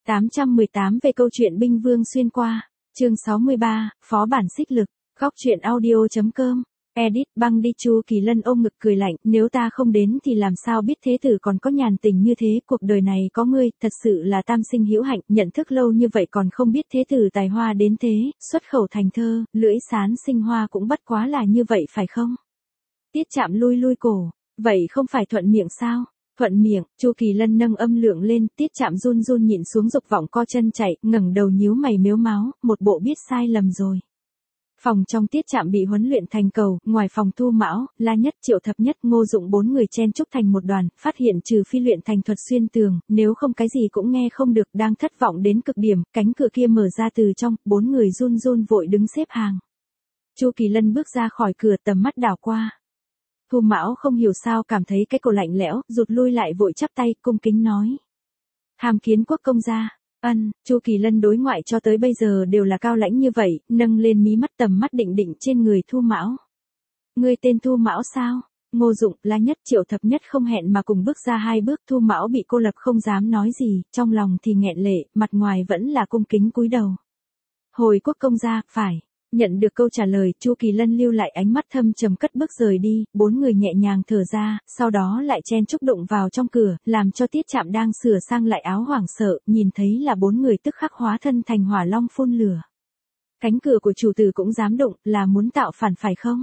818 về câu chuyện binh vương xuyên qua, chương 63, phó bản xích lực, góc truyện audio.com, edit băng đi. Chu Kỳ Lân ôm ngực cười lạnh, nếu ta không đến thì làm sao biết thế tử còn có nhàn tình như thế, cuộc đời này có ngươi, thật sự là tam sinh hữu hạnh, nhận thức lâu như vậy còn không biết thế tử tài hoa đến thế, xuất khẩu thành thơ, lưỡi sán sinh hoa cũng bất quá là như vậy phải không? Tiết Trạm lui lui cổ, vậy không phải thuận miệng sao? Thuận miệng, Chu Kỳ Lân nâng âm lượng lên, Tiết Trạm run run nhịn xuống dục vọng co chân chạy, ngẩng đầu nhíu mày mếu máo, một bộ biết sai lầm rồi. Phòng trong Tiết Trạm bị huấn luyện thành cầu, ngoài phòng Thu Mão, La Nhất, Triệu Thập Nhất, Ngô Dụng bốn người chen chúc thành một đoàn, phát hiện trừ phi luyện thành thuật xuyên tường, nếu không cái gì cũng nghe không được, đang thất vọng đến cực điểm, cánh cửa kia mở ra từ trong, bốn người run run vội đứng xếp hàng. Chu Kỳ Lân bước ra khỏi cửa, tầm mắt đảo qua. Thu Mão không hiểu sao cảm thấy cái cổ lạnh lẽo, rụt lui lại vội chắp tay, cung kính nói. Hàm kiến quốc công gia. Chu Kỳ Lân đối ngoại cho tới bây giờ đều là cao lãnh như vậy, nâng lên mí mắt tầm mắt định định trên người Thu Mão. Ngươi tên Thu Mão sao? Ngô Dụng, La Nhất, Triệu Thập Nhất không hẹn mà cùng bước ra hai bước. Thu Mão bị cô lập không dám nói gì, trong lòng thì nghẹn lệ, mặt ngoài vẫn là cung kính cúi đầu. Hồi quốc công gia, phải. Nhận được câu trả lời, Chu Kỳ Lân lưu lại ánh mắt thâm trầm cất bước rời đi, bốn người nhẹ nhàng thở ra, sau đó lại chen chúc đụng vào trong cửa, làm cho Tiết Trạm đang sửa sang lại áo hoảng sợ, nhìn thấy là bốn người tức khắc hóa thân thành hỏa long phun lửa. Cánh cửa của chủ tử cũng dám đụng, là muốn tạo phản phải không?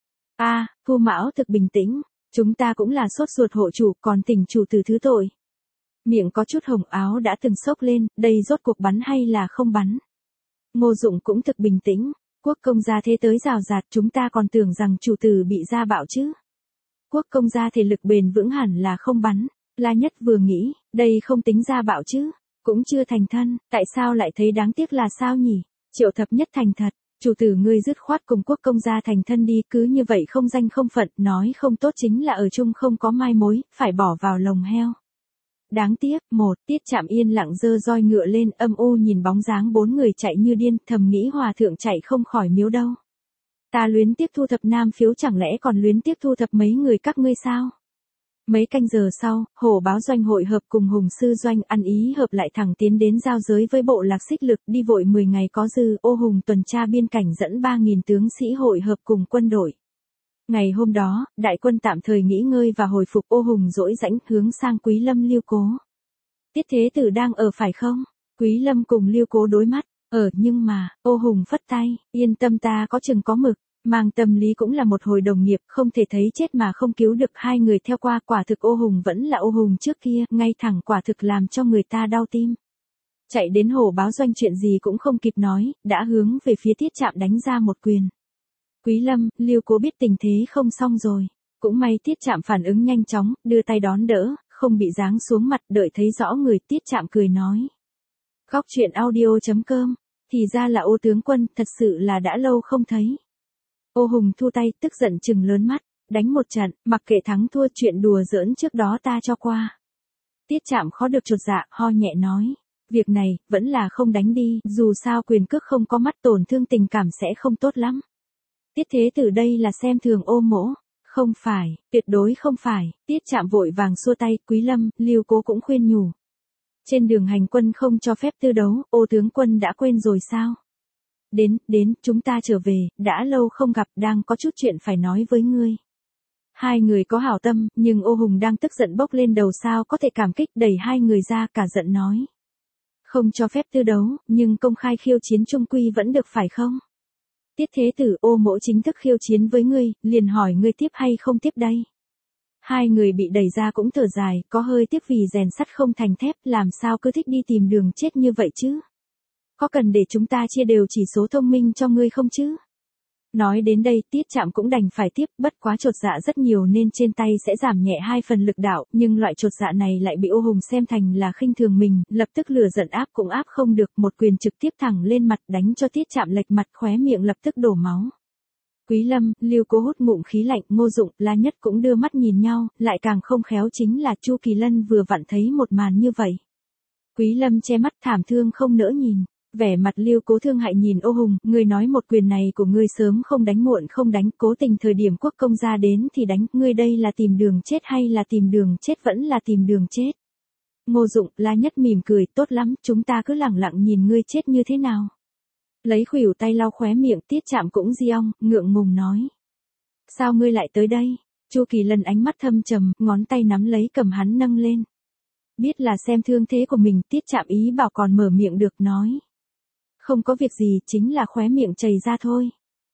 Thu Mão thực bình tĩnh, chúng ta cũng là sốt ruột hộ chủ, còn tỉnh chủ tử thứ tội. Miệng có chút hồng, áo đã từng xốc lên, đây rốt cuộc bắn hay là không bắn? Ngô Dụng cũng thực bình tĩnh. Quốc công gia thế tới rào rạt, chúng ta còn tưởng rằng chủ tử bị gia bạo chứ. Quốc công gia thể lực bền vững hẳn là không bắn. La Nhất vừa nghĩ, đây không tính gia bạo chứ, cũng chưa thành thân, tại sao lại thấy đáng tiếc là sao nhỉ? Triệu Thập Nhất thành thật, chủ tử ngươi dứt khoát cùng quốc công gia thành thân đi, cứ như vậy không danh không phận, nói không tốt chính là ở chung không có mai mối, phải bỏ vào lồng heo. Đáng tiếc, Tiết Trạm yên lặng giơ roi ngựa lên, âm u nhìn bóng dáng bốn người chạy như điên, thầm nghĩ hòa thượng chạy không khỏi miếu đâu. Ta luyến tiếc thu thập nam phiếu, chẳng lẽ còn luyến tiếc thu thập mấy người các ngươi sao? Mấy canh giờ sau, Hổ Báo Doanh hội hợp cùng Hùng Sư Doanh ăn ý hợp lại thẳng tiến đến giao giới với bộ lạc xích lực, đi vội 10 ngày có dư. Ô Hùng tuần tra biên cảnh dẫn 3.000 tướng sĩ hội hợp cùng quân đội. Ngày hôm đó, đại quân tạm thời nghỉ ngơi và hồi phục. Ô Hùng dỗi rãnh hướng sang Quý Lâm Liêu Cố. Tiết thế tử đang ở phải không? Quý Lâm cùng Liêu Cố đối mắt. Nhưng mà, Ô Hùng phất tay, yên tâm ta có chừng có mực. Mang tâm lý cũng là một hồi đồng nghiệp, không thể thấy chết mà không cứu được. Hai người theo qua, quả thực Ô Hùng vẫn là Ô Hùng trước kia, ngay thẳng quả thực làm cho người ta đau tim. Chạy đến Hổ Báo Doanh chuyện gì cũng không kịp nói, đã hướng về phía Tiết Trạm đánh ra một quyền. Quý Lâm, Liêu Cố biết tình thế không xong rồi. Cũng may Tiết Trạm phản ứng nhanh chóng, đưa tay đón đỡ, không bị giáng xuống mặt, đợi thấy rõ người. Tiết Trạm cười nói. Góc truyện audio.com, thì ra là Ô tướng quân, thật sự là đã lâu không thấy. Ô Hùng thu tay, tức giận trừng lớn mắt, đánh một trận, mặc kệ thắng thua, chuyện đùa giỡn trước đó ta cho qua. Tiết Trạm khó được chột dạ, ho nhẹ nói. Việc này, vẫn là không đánh đi, dù sao quyền cước không có mắt, tổn thương tình cảm sẽ không tốt lắm. Tiết thế tử đây là xem thường Ô mỗ. Không phải, tuyệt đối không phải. Tiết Trạm vội vàng xua tay. Quý Lâm, Liêu Cố cũng khuyên nhủ. Trên đường hành quân không cho phép tư đấu, Ô tướng quân đã quên rồi sao? Đến, chúng ta trở về, đã lâu không gặp, đang có chút chuyện phải nói với ngươi. Hai người có hảo tâm, nhưng Ô Hùng đang tức giận bốc lên đầu, sao có thể cảm kích, đẩy hai người ra, cả giận nói. Không cho phép tư đấu, nhưng công khai khiêu chiến chung quy vẫn được phải không? Tiết thế tử, Ô mỗ chính thức khiêu chiến với ngươi, liền hỏi ngươi tiếp hay không tiếp đây? Hai người bị đẩy ra cũng thở dài, có hơi tiếc vì rèn sắt không thành thép, làm sao cứ thích đi tìm đường chết như vậy chứ? Có cần để chúng ta chia đều chỉ số thông minh cho ngươi không chứ? Nói đến đây, Tiết Trạm cũng đành phải tiếp, bất quá chột dạ rất nhiều nên trên tay sẽ giảm nhẹ 2 phần lực đạo, nhưng loại chột dạ này lại bị Ô Hùng xem thành là khinh thường mình, lập tức lửa giận áp cũng áp không được, một quyền trực tiếp thẳng lên mặt, đánh cho Tiết Trạm lệch mặt, khóe miệng lập tức đổ máu. Quý Lâm, Liêu Cố hút ngụm khí lạnh, Ngô Dụng, La Nhất cũng đưa mắt nhìn nhau, lại càng không khéo chính là Chu Kỳ Lân vừa vặn thấy một màn như vậy. Quý Lâm che mắt thảm thương không nỡ nhìn. Vẻ mặt Liêu Cố thương hại nhìn Ô Hùng, ngươi nói một quyền này của ngươi sớm không đánh muộn không đánh, cố tình thời điểm quốc công gia đến thì đánh, ngươi đây là tìm đường chết hay là tìm đường chết, vẫn là tìm đường chết. Ngô Dụng, La Nhất mỉm cười, tốt lắm, chúng ta cứ lẳng lặng nhìn ngươi chết như thế nào. Lấy khuỷu tay lau khóe miệng, Tiết Trạm cũng giong, ngượng ngùng nói. Sao ngươi lại tới đây? Chu Kỳ Lân ánh mắt thâm trầm, ngón tay nắm lấy cầm hắn nâng lên. Biết là xem thương thế của mình, Tiết Trạm ý bảo còn mở miệng được nói. Không có việc gì, chính là khóe miệng chảy ra thôi.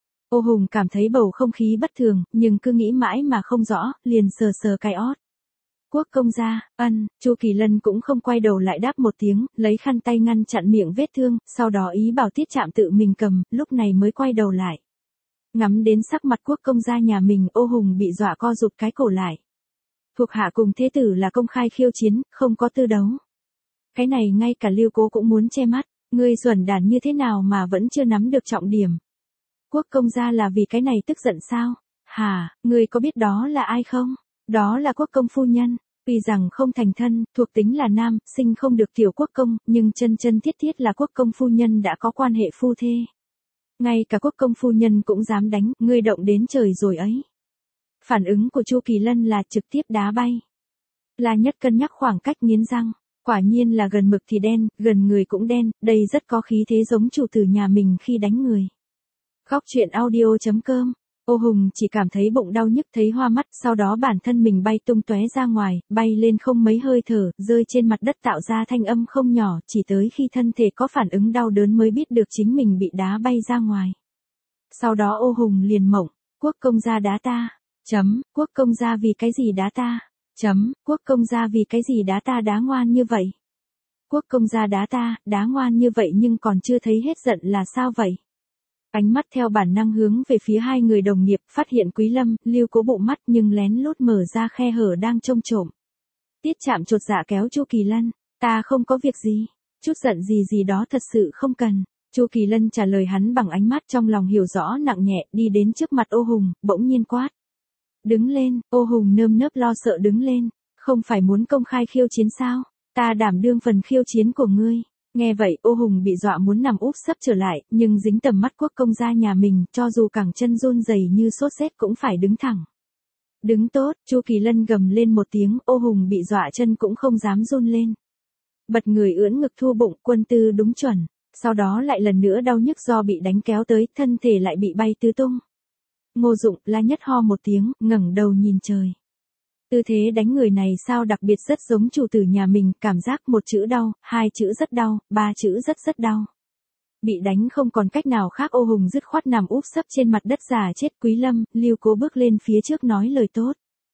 Ô Hùng cảm thấy bầu không khí bất thường, nhưng cứ nghĩ mãi mà không rõ, liền sờ sờ cái ót. Quốc công gia, Chu Kỳ Lân cũng không quay đầu lại đáp một tiếng, lấy khăn tay ngăn chặn miệng vết thương, sau đó ý bảo Tiết Trạm tự mình cầm, lúc này mới quay đầu lại. Ngắm đến sắc mặt quốc công gia nhà mình, Ô Hùng bị dọa co rụt cái cổ lại. Thuộc hạ cùng thế tử là công khai khiêu chiến, không có tư đấu. Cái này ngay cả Lưu Cố cũng muốn che mắt, ngươi xuẩn đản như thế nào mà vẫn chưa nắm được trọng điểm. Quốc công gia là vì cái này tức giận sao? Hả, ngươi có biết đó là ai không? Đó là quốc công phu nhân. Tuy rằng không thành thân, thuộc tính là nam, sinh không được tiểu quốc công, nhưng chân chân thiết thiết là quốc công phu nhân đã có quan hệ phu thê. Ngay cả quốc công phu nhân cũng dám đánh, ngươi động đến trời rồi ấy. Phản ứng của Chu Kỳ Lân là trực tiếp đá bay. La Nhất cân nhắc khoảng cách nghiến răng, quả nhiên là gần mực thì đen, gần người cũng đen, đây rất có khí thế giống chủ tử nhà mình khi đánh người. Khóc chuyện audio.com. Ô Hùng chỉ cảm thấy bụng đau nhức thấy hoa mắt, sau đó bản thân mình bay tung tóe ra ngoài, bay lên không mấy hơi thở, rơi trên mặt đất tạo ra thanh âm không nhỏ, chỉ tới khi thân thể có phản ứng đau đớn mới biết được chính mình bị đá bay ra ngoài. Sau đó Ô Hùng liền mộng, quốc công gia đá ta, quốc công gia vì cái gì đá ta, quốc công gia vì cái gì đá ta đá ngoan như vậy. Quốc công gia đá ta, đá ngoan như vậy nhưng còn chưa thấy hết giận là sao vậy? Ánh mắt theo bản năng hướng về phía hai người đồng nghiệp, phát hiện Quý Lâm, Lưu Cố bụng mắt nhưng lén lút mở ra khe hở đang trông trộm. Tiết Trạm chột dạ kéo Chu Kỳ Lân, ta không có việc gì, chút giận gì đó thật sự không cần. Chu Kỳ Lân trả lời hắn bằng ánh mắt trong lòng hiểu rõ nặng nhẹ, đi đến trước mặt Ô Hùng, bỗng nhiên quát. Đứng lên, Ô Hùng nơm nớp lo sợ đứng lên, không phải muốn công khai khiêu chiến sao, ta đảm đương phần khiêu chiến của ngươi. Nghe vậy Ô Hùng bị dọa muốn nằm úp sấp trở lại, nhưng dính tầm mắt quốc công gia nhà mình, cho dù cẳng chân run rẩy như sốt rét cũng phải đứng thẳng. Đứng tốt, Chu Kỳ Lân gầm lên một tiếng, Ô Hùng bị dọa chân cũng không dám run lên. Bật người ưỡn ngực thu bụng, quân tư đúng chuẩn, sau đó lại lần nữa đau nhức do bị đánh kéo tới, thân thể lại bị bay tứ tung. Ngô Dụng, La Nhất ho một tiếng, ngẩng đầu nhìn trời. Tư thế đánh người này sao đặc biệt rất giống chủ tử nhà mình, cảm giác một chữ đau, hai chữ rất đau, ba chữ rất đau. Bị đánh không còn cách nào khác, Ô Hùng dứt khoát nằm úp sấp trên mặt đất già chết. Quý Lâm, Lưu Cố bước lên phía trước nói lời tốt.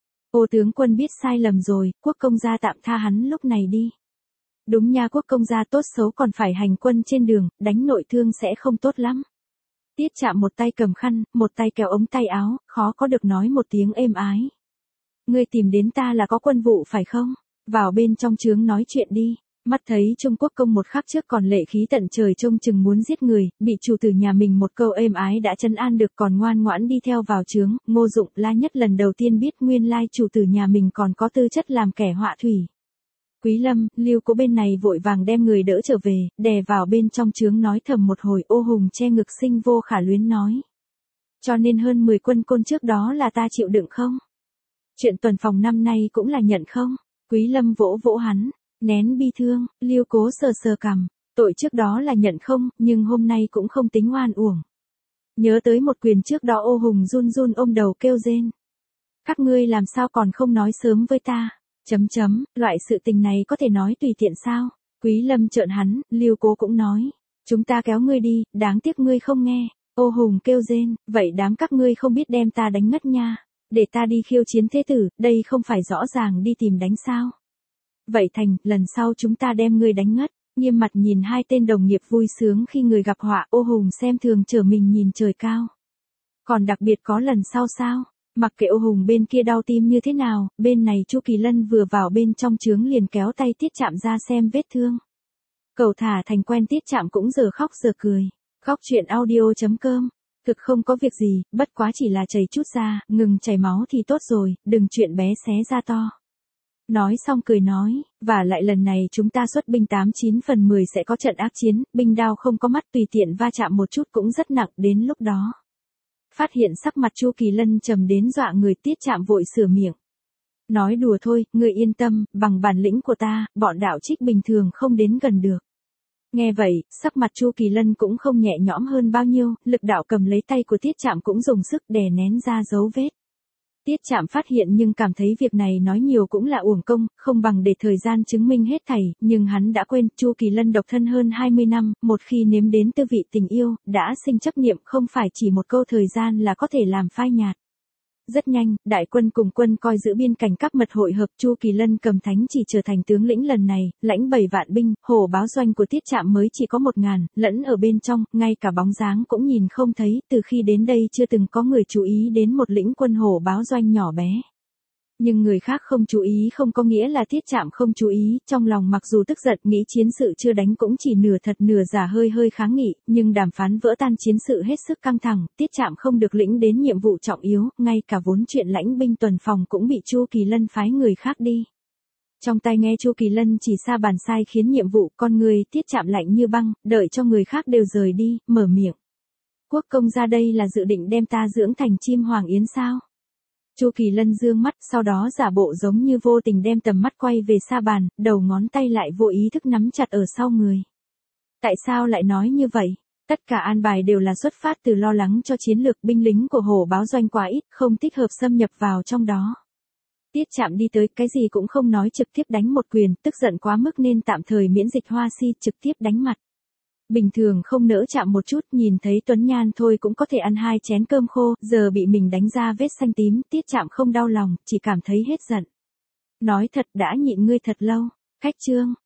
Ô tướng quân biết sai lầm rồi, quốc công gia tạm tha hắn lúc này đi. Đúng nha, quốc công gia tốt xấu còn phải hành quân trên đường, đánh nội thương sẽ không tốt lắm. Tiết Trạm một tay cầm khăn, một tay kéo ống tay áo, khó có được nói một tiếng êm ái. Ngươi tìm đến ta là có quân vụ phải không? Vào bên trong trướng nói chuyện đi. Mắt thấy Trung Quốc công một khắc trước còn lệ khí tận trời trông chừng muốn giết người, bị chủ tử nhà mình một câu êm ái đã trấn an được, còn ngoan ngoãn đi theo vào trướng. Ngô Dụng, La Nhất lần đầu tiên biết nguyên lai chủ tử nhà mình còn có tư chất làm kẻ họa thủy. Quý Lâm, Lưu Cố bên này vội vàng đem người đỡ trở về, đè vào bên trong trướng nói thầm một hồi. Ô Hùng che ngực sinh vô khả luyến nói. Cho nên hơn 10 quân côn trước đó là ta chịu đựng không? Chuyện tuần phòng năm nay cũng là nhận không? Quý Lâm vỗ vỗ hắn, nén bi thương. Lưu Cố sờ sờ cằm, tội trước đó là nhận không, nhưng hôm nay cũng không tính oan uổng. Nhớ tới một quyền trước đó, Ô Hùng run run ôm đầu kêu rên. Các ngươi làm sao còn không nói sớm với ta? Loại sự tình này có thể nói tùy tiện sao? Quý Lâm trợn hắn. Lưu Cố cũng nói, chúng ta kéo ngươi đi, đáng tiếc ngươi không nghe. Ô Hùng kêu rên, vậy đám các ngươi không biết đem ta đánh ngất nha. Để ta đi khiêu chiến thế tử, đây không phải rõ ràng đi tìm đánh sao? Vậy thành, lần sau chúng ta đem ngươi đánh ngất. Nghiêm mặt nhìn hai tên đồng nghiệp vui sướng khi người gặp họa. Ô Hùng xem thường trở mình nhìn trời cao. Còn đặc biệt có lần sau sao? Mặc kệ Ô Hùng bên kia đau tim như thế nào, bên này Chu Kỳ Lân vừa vào bên trong trướng liền kéo tay Tiết Trạm ra xem vết thương. Cậu thả thành quen, Tiết Trạm cũng giờ khóc giờ cười. Khóc chuyện audio.com. Thực không có việc gì, bất quá chỉ là chảy chút ra, ngừng chảy máu thì tốt rồi, đừng chuyện bé xé ra to. Nói xong cười nói, và lại lần này chúng ta xuất binh 89/10 sẽ có trận ác chiến, binh đao không có mắt, tùy tiện va chạm một chút cũng rất nặng, đến lúc đó. Phát hiện sắc mặt Chu Kỳ Lân trầm đến dọa người, Tiết Trạm vội sửa miệng. Nói đùa thôi, ngươi yên tâm, bằng bản lĩnh của ta, bọn đạo trích bình thường không đến gần được. Nghe vậy, sắc mặt Chu Kỳ Lân cũng không nhẹ nhõm hơn bao nhiêu, lực đạo cầm lấy tay của Tiết Trạm cũng dùng sức đè nén ra dấu vết. Tiết Trạm phát hiện nhưng cảm thấy việc này nói nhiều cũng là uổng công, không bằng để thời gian chứng minh hết thảy, nhưng hắn đã quên, Chu Kỳ Lân độc thân hơn 20 năm, một khi nếm đến tư vị tình yêu, đã sinh chấp niệm không phải chỉ một câu thời gian là có thể làm phai nhạt. Rất nhanh, đại quân cùng quân coi giữ biên cảnh các mật hội hợp, Chu Kỳ Lân cầm thánh chỉ trở thành tướng lĩnh lần này, lãnh 7 vạn binh, hổ báo doanh của Tiết Trạm mới chỉ có 1.000, lẫn ở bên trong, ngay cả bóng dáng cũng nhìn không thấy, từ khi đến đây chưa từng có người chú ý đến một lĩnh quân hổ báo doanh nhỏ bé. Nhưng người khác không chú ý không có nghĩa là Tiết Trạm không chú ý, trong lòng mặc dù tức giận nghĩ chiến sự chưa đánh cũng chỉ nửa thật nửa giả hơi kháng nghị, nhưng đàm phán vỡ tan chiến sự hết sức căng thẳng, Tiết Trạm không được lĩnh đến nhiệm vụ trọng yếu, ngay cả vốn chuyện lãnh binh tuần phòng cũng bị Chu Kỳ Lân phái người khác đi. Trong tai nghe Chu Kỳ Lân chỉ xa bàn sai khiến nhiệm vụ, con người Tiết Trạm lạnh như băng, đợi cho người khác đều rời đi, mở miệng. Quốc công ra đây là dự định đem ta dưỡng thành chim hoàng yến sao? Chu Kỳ Lân dương mắt, sau đó giả bộ giống như vô tình đem tầm mắt quay về xa bàn, đầu ngón tay lại vô ý thức nắm chặt ở sau người. Tại sao lại nói như vậy? Tất cả an bài đều là xuất phát từ lo lắng cho chiến lược binh lính của hổ báo doanh quá ít, không thích hợp xâm nhập vào trong đó. Tiết Trạm đi tới, cái gì cũng không nói trực tiếp đánh một quyền, tức giận quá mức nên tạm thời miễn dịch hoa si, trực tiếp đánh mặt. Bình thường không nỡ chạm một chút, nhìn thấy Tuấn Nhan thôi cũng có thể ăn 2 chén cơm khô, giờ bị mình đánh ra vết xanh tím, Tiết Trạm không đau lòng, chỉ cảm thấy hết giận. Nói thật đã nhịn ngươi thật lâu. Khách chương.